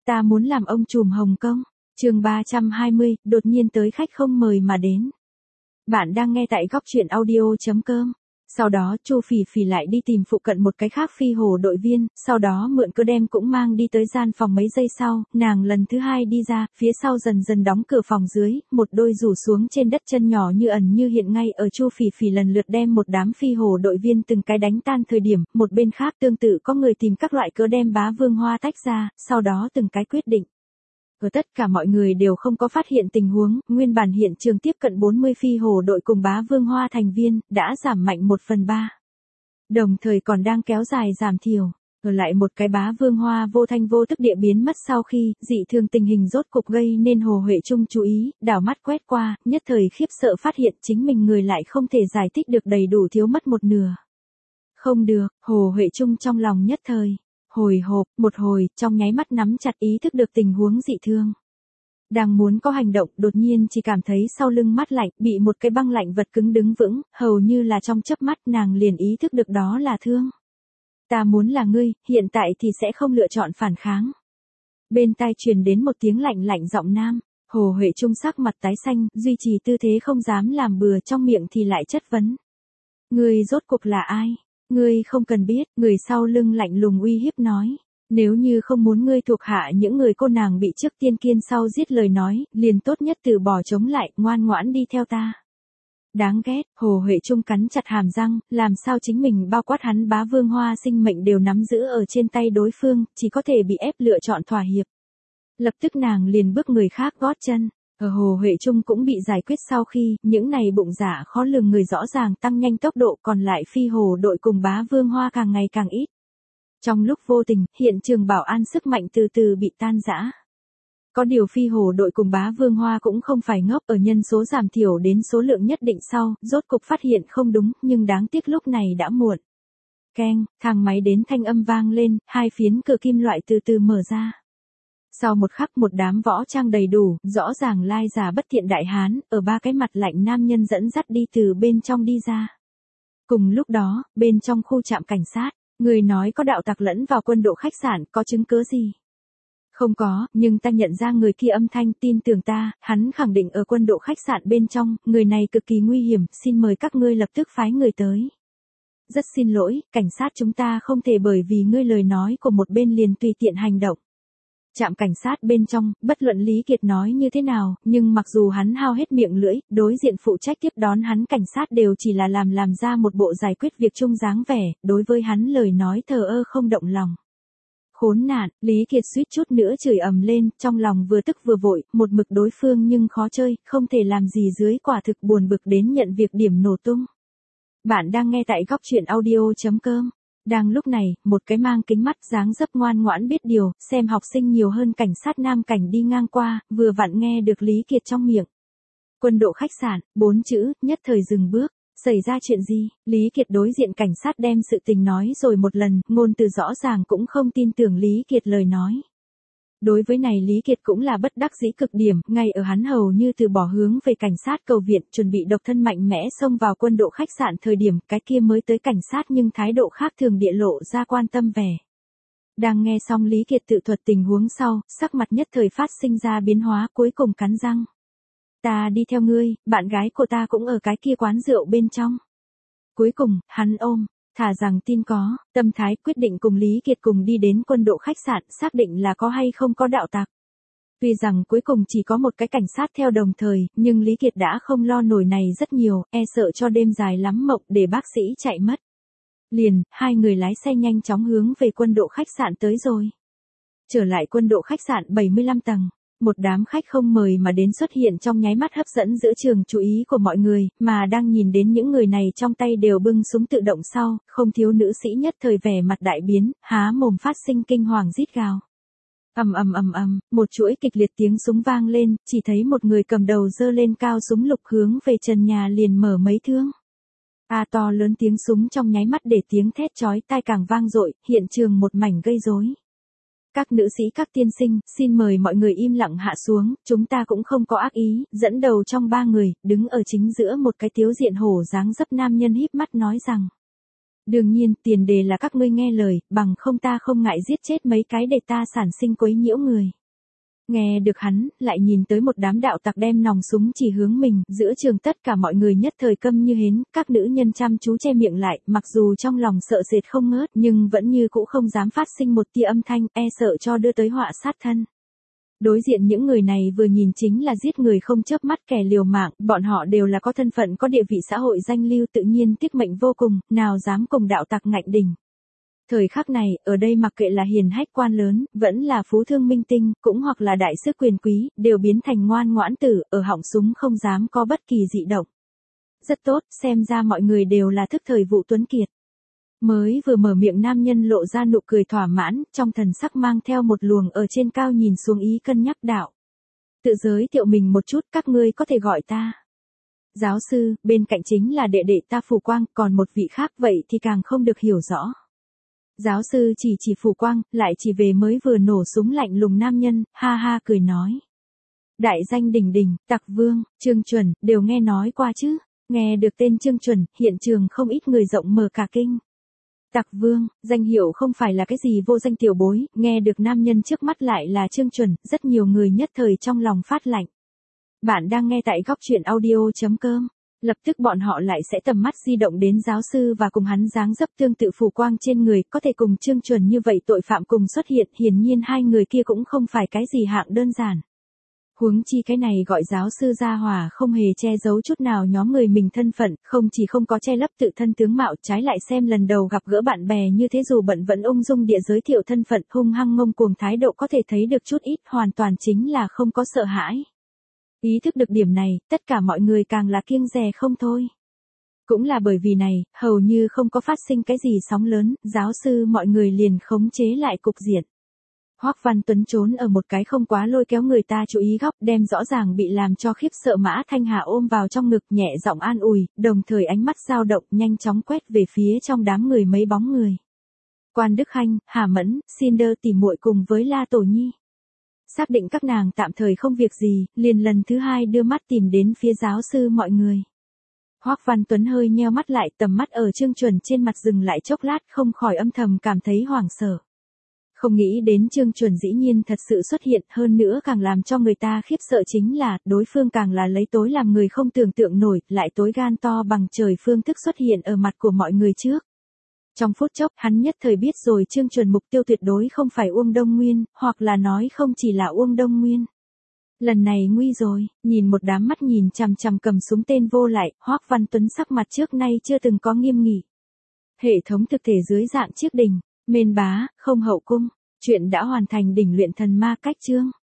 Ta muốn làm ông trùm Hồng Kông. Chương 320, đột nhiên tới khách không mời mà đến. Bạn đang nghe tại góc truyện audio.com. Sau đó Chu Phỉ Phỉ lại đi tìm phụ cận một cái khác phi hồ đội viên, sau đó mượn cớ đem cũng mang đi tới gian phòng. Mấy giây sau, nàng lần thứ hai đi ra, phía sau dần dần đóng cửa phòng dưới, một đôi rủ xuống trên đất chân nhỏ như ẩn như hiện ngay ở Chu Phỉ Phỉ lần lượt đem một đám phi hồ đội viên từng cái đánh tan thời điểm, một bên khác tương tự có người tìm các loại cớ đem Bá Vương Hoa tách ra, sau đó từng cái quyết định. Ở tất cả mọi người đều không có phát hiện tình huống, nguyên bản hiện trường tiếp cận 40 phi hồ đội cùng Bá Vương Hoa thành viên, đã giảm mạnh 1/3. Đồng thời còn đang kéo dài giảm thiểu. Ở lại một cái Bá Vương Hoa vô thanh vô tức địa biến mất sau khi, dị thường tình hình rốt cục gây nên Hồ Huệ Trung chú ý, đảo mắt quét qua, nhất thời khiếp sợ phát hiện chính mình người lại không thể giải thích được đầy đủ thiếu mất một nửa. Không được, Hồ Huệ Trung trong lòng nhất thời hồi hộp, một hồi, trong nháy mắt nắm chặt ý thức được tình huống dị thường. Đang muốn có hành động, đột nhiên chỉ cảm thấy sau lưng mát lạnh, bị một cái băng lạnh vật cứng đứng vững, hầu như là trong chớp mắt nàng liền ý thức được đó là thương. Ta muốn là ngươi, hiện tại thì sẽ không lựa chọn phản kháng. Bên tai truyền đến một tiếng lạnh lạnh giọng nam, Hồ Huệ Trung sắc mặt tái xanh, duy trì tư thế không dám làm bừa, trong miệng thì lại chất vấn. Ngươi rốt cuộc là ai? Ngươi không cần biết, người sau lưng lạnh lùng uy hiếp nói. Nếu như không muốn ngươi thuộc hạ những người cô nàng bị trước tiên kiên sau giết lời nói, liền tốt nhất từ bỏ chống lại, ngoan ngoãn đi theo ta. Đáng ghét, Hồ Huệ Trung cắn chặt hàm răng, làm sao chính mình bao quát hắn Bá Vương Hoa sinh mệnh đều nắm giữ ở trên tay đối phương, chỉ có thể bị ép lựa chọn thỏa hiệp. Lập tức nàng liền bước người khác gót chân. Ở Hồ Huệ Trung cũng bị giải quyết sau khi, những này bụng dạ khó lường người rõ ràng tăng nhanh tốc độ, còn lại phi hồ đội cùng Bá Vương Hoa càng ngày càng ít. Trong lúc vô tình, hiện trường bảo an sức mạnh từ từ bị tan rã. Có điều phi hồ đội cùng Bá Vương Hoa cũng không phải ngốc, ở nhân số giảm thiểu đến số lượng nhất định sau, rốt cục phát hiện không đúng, nhưng đáng tiếc lúc này đã muộn. Keng, thang máy đến thanh âm vang lên, hai phiến cửa kim loại từ từ mở ra. Sau một khắc một đám võ trang đầy đủ, rõ ràng lai giả bất thiện đại hán, ở ba cái mặt lạnh nam nhân dẫn dắt đi từ bên trong đi ra. Cùng lúc đó, bên trong khu trạm cảnh sát, người nói có đạo tặc lẫn vào quân đội khách sạn, có chứng cứ gì? Không có, nhưng ta nhận ra người kia âm thanh, tin tưởng ta, hắn khẳng định ở quân đội khách sạn bên trong, người này cực kỳ nguy hiểm, xin mời các ngươi lập tức phái người tới. Rất xin lỗi, cảnh sát chúng ta không thể bởi vì ngươi lời nói của một bên liền tùy tiện hành động. Trạm cảnh sát bên trong, bất luận Lý Kiệt nói như thế nào, nhưng mặc dù hắn hao hết miệng lưỡi, đối diện phụ trách tiếp đón hắn cảnh sát đều chỉ là làm ra một bộ giải quyết việc chung dáng vẻ, đối với hắn lời nói thờ ơ không động lòng. Khốn nạn, Lý Kiệt suýt chút nữa chửi ầm lên, trong lòng vừa tức vừa vội, một mực đối phương nhưng khó chơi, không thể làm gì dưới, quả thực buồn bực đến nhận việc điểm nổ tung. Bạn đang nghe tại góc truyện audio.com. Đang lúc này, một cái mang kính mắt dáng dấp ngoan ngoãn biết điều, xem học sinh nhiều hơn cảnh sát nam cảnh đi ngang qua, vừa vặn nghe được Lý Kiệt trong miệng. Quân đội khách sạn, 4 chữ, nhất thời dừng bước. Xảy ra chuyện gì? Lý Kiệt đối diện cảnh sát đem sự tình nói rồi một lần, ngôn từ rõ ràng cũng không tin tưởng Lý Kiệt lời nói. Đối với này Lý Kiệt cũng là bất đắc dĩ cực điểm, ngay ở hắn hầu như từ bỏ hướng về cảnh sát cầu viện, chuẩn bị độc thân mạnh mẽ xông vào quân đội khách sạn thời điểm, cái kia mới tới cảnh sát nhưng thái độ khác thường địa lộ ra quan tâm vẻ. Đang nghe xong Lý Kiệt tự thuật tình huống sau, sắc mặt nhất thời phát sinh ra biến hóa, cuối cùng cắn răng. Ta đi theo ngươi, bạn gái của ta cũng ở cái kia quán rượu bên trong. Cuối cùng, hắn ôm. Thà rằng tin có, tâm thái quyết định cùng Lý Kiệt cùng đi đến quân đội khách sạn, xác định là có hay không có đạo tặc. Tuy rằng cuối cùng chỉ có một cái cảnh sát theo đồng thời, nhưng Lý Kiệt đã không lo nổi này rất nhiều, e sợ cho đêm dài lắm mộng để bác sĩ chạy mất. Liền, hai người lái xe nhanh chóng hướng về quân đội khách sạn tới rồi. Trở lại quân đội khách sạn 75 tầng. Một đám khách không mời mà đến xuất hiện trong nháy mắt hấp dẫn giữa trường chú ý của mọi người, mà đang nhìn đến những người này trong tay đều bưng súng tự động sau, không thiếu nữ sĩ nhất thời vẻ mặt đại biến, há mồm phát sinh kinh hoàng rít gào. Một chuỗi kịch liệt tiếng súng vang lên, chỉ thấy một người cầm đầu giơ lên cao súng lục hướng về trần nhà liền mở mấy thương. To lớn tiếng súng trong nháy mắt để tiếng thét chói tai càng vang dội, hiện trường một mảnh gây rối. Các nữ sĩ các tiên sinh, xin mời mọi người im lặng hạ xuống, chúng ta cũng không có ác ý, dẫn đầu trong ba người, đứng ở chính giữa một cái tiếu diện hổ dáng dấp nam nhân híp mắt nói rằng. Đương nhiên, tiền đề là các ngươi nghe lời, bằng không ta không ngại giết chết mấy cái để ta sản sinh quấy nhiễu người. Nghe được hắn, lại nhìn tới một đám đạo tặc đem nòng súng chỉ hướng mình, giữa trường tất cả mọi người nhất thời câm như hến, các nữ nhân chăm chú che miệng lại, mặc dù trong lòng sợ sệt không ngớt, nhưng vẫn như cũ không dám phát sinh một tia âm thanh, e sợ cho đưa tới họa sát thân. Đối diện những người này vừa nhìn chính là giết người không chớp mắt kẻ liều mạng, bọn họ đều là có thân phận có địa vị xã hội danh lưu tự nhiên tiếc mệnh vô cùng, nào dám cùng đạo tặc ngạnh đỉnh. Thời khắc này, ở đây mặc kệ là hiền hách quan lớn, vẫn là phú thương minh tinh, cũng hoặc là đại sứ quyền quý, đều biến thành ngoan ngoãn tử, ở họng súng không dám có bất kỳ dị động. Rất tốt, xem ra mọi người đều là thức thời vụ tuấn kiệt. Mới vừa mở miệng nam nhân lộ ra nụ cười thỏa mãn, trong thần sắc mang theo một luồng ở trên cao nhìn xuống ý cân nhắc đạo. Tự giới thiệu mình một chút, các ngươi có thể gọi ta. Giáo sư, bên cạnh chính là đệ đệ ta Phù Quang, còn một vị khác vậy thì càng không được hiểu rõ. Giáo sư chỉ Phù Quang, lại chỉ về mới vừa nổ súng lạnh lùng nam nhân, ha ha cười nói. Đại danh đỉnh đỉnh, Tặc Vương, Trương Chuẩn, đều nghe nói qua chứ. Nghe được tên Trương Chuẩn, hiện trường không ít người rộng mở cả kinh. Tặc Vương, danh hiệu không phải là cái gì vô danh tiểu bối, nghe được nam nhân trước mắt lại là Trương Chuẩn, rất nhiều người nhất thời trong lòng phát lạnh. Bạn đang nghe tại góc truyện audio.com. Lập tức bọn họ lại sẽ tầm mắt di động đến giáo sư và cùng hắn dáng dấp tương tự Phù Quang trên người, có thể cùng Trương Chuẩn như vậy tội phạm cùng xuất hiện, hiển nhiên hai người kia cũng không phải cái gì hạng đơn giản. Huống chi cái này gọi giáo sư gia hỏa không hề che giấu chút nào nhóm người mình thân phận, không chỉ không có che lấp tự thân tướng mạo, trái lại xem lần đầu gặp gỡ bạn bè như thế dù bận vẫn ung dung địa giới thiệu thân phận, hung hăng ngông cuồng thái độ có thể thấy được chút ít, hoàn toàn chính là không có sợ hãi. Ý thức được điểm này, tất cả mọi người càng là kiêng dè không thôi. Cũng là bởi vì này, hầu như không có phát sinh cái gì sóng lớn, giáo sư mọi người liền khống chế lại cục diện. Hoắc Văn Tuấn trốn ở một cái không quá lôi kéo người ta chú ý góc, đem rõ ràng bị làm cho khiếp sợ Mã Thanh Hà ôm vào trong ngực, nhẹ giọng an ủi, đồng thời ánh mắt dao động nhanh chóng quét về phía trong đám người mấy bóng người. Quan Đức Khanh, Hà Mẫn, Cinder tỉ muội cùng với La Tổ Nhi. Xác định các nàng tạm thời không việc gì, liền lần thứ hai đưa mắt tìm đến phía giáo sư mọi người. Hoắc Văn Tuấn hơi nheo mắt lại, tầm mắt ở Trương Chuẩn trên mặt dừng lại chốc lát, không khỏi âm thầm cảm thấy hoảng sợ. Không nghĩ đến Trương Chuẩn dĩ nhiên thật sự xuất hiện, hơn nữa càng làm cho người ta khiếp sợ chính là, đối phương càng là lấy tối làm người không tưởng tượng nổi, lại tối gan to bằng trời phương thức xuất hiện ở mặt của mọi người trước. Trong phút chốc, hắn nhất thời biết rồi Trương Chuẩn mục tiêu tuyệt đối không phải Uông Đông Nguyên, hoặc là nói không chỉ là Uông Đông Nguyên. Lần này nguy rồi, nhìn một đám mắt nhìn chằm chằm cầm súng tên vô lại, Hoắc Văn Tuấn sắc mặt trước nay chưa từng có nghiêm nghị. Hệ thống thực thể dưới dạng chiếc đỉnh, mên bá, không hậu cung, chuyện đã hoàn thành đỉnh luyện thần ma cách chương.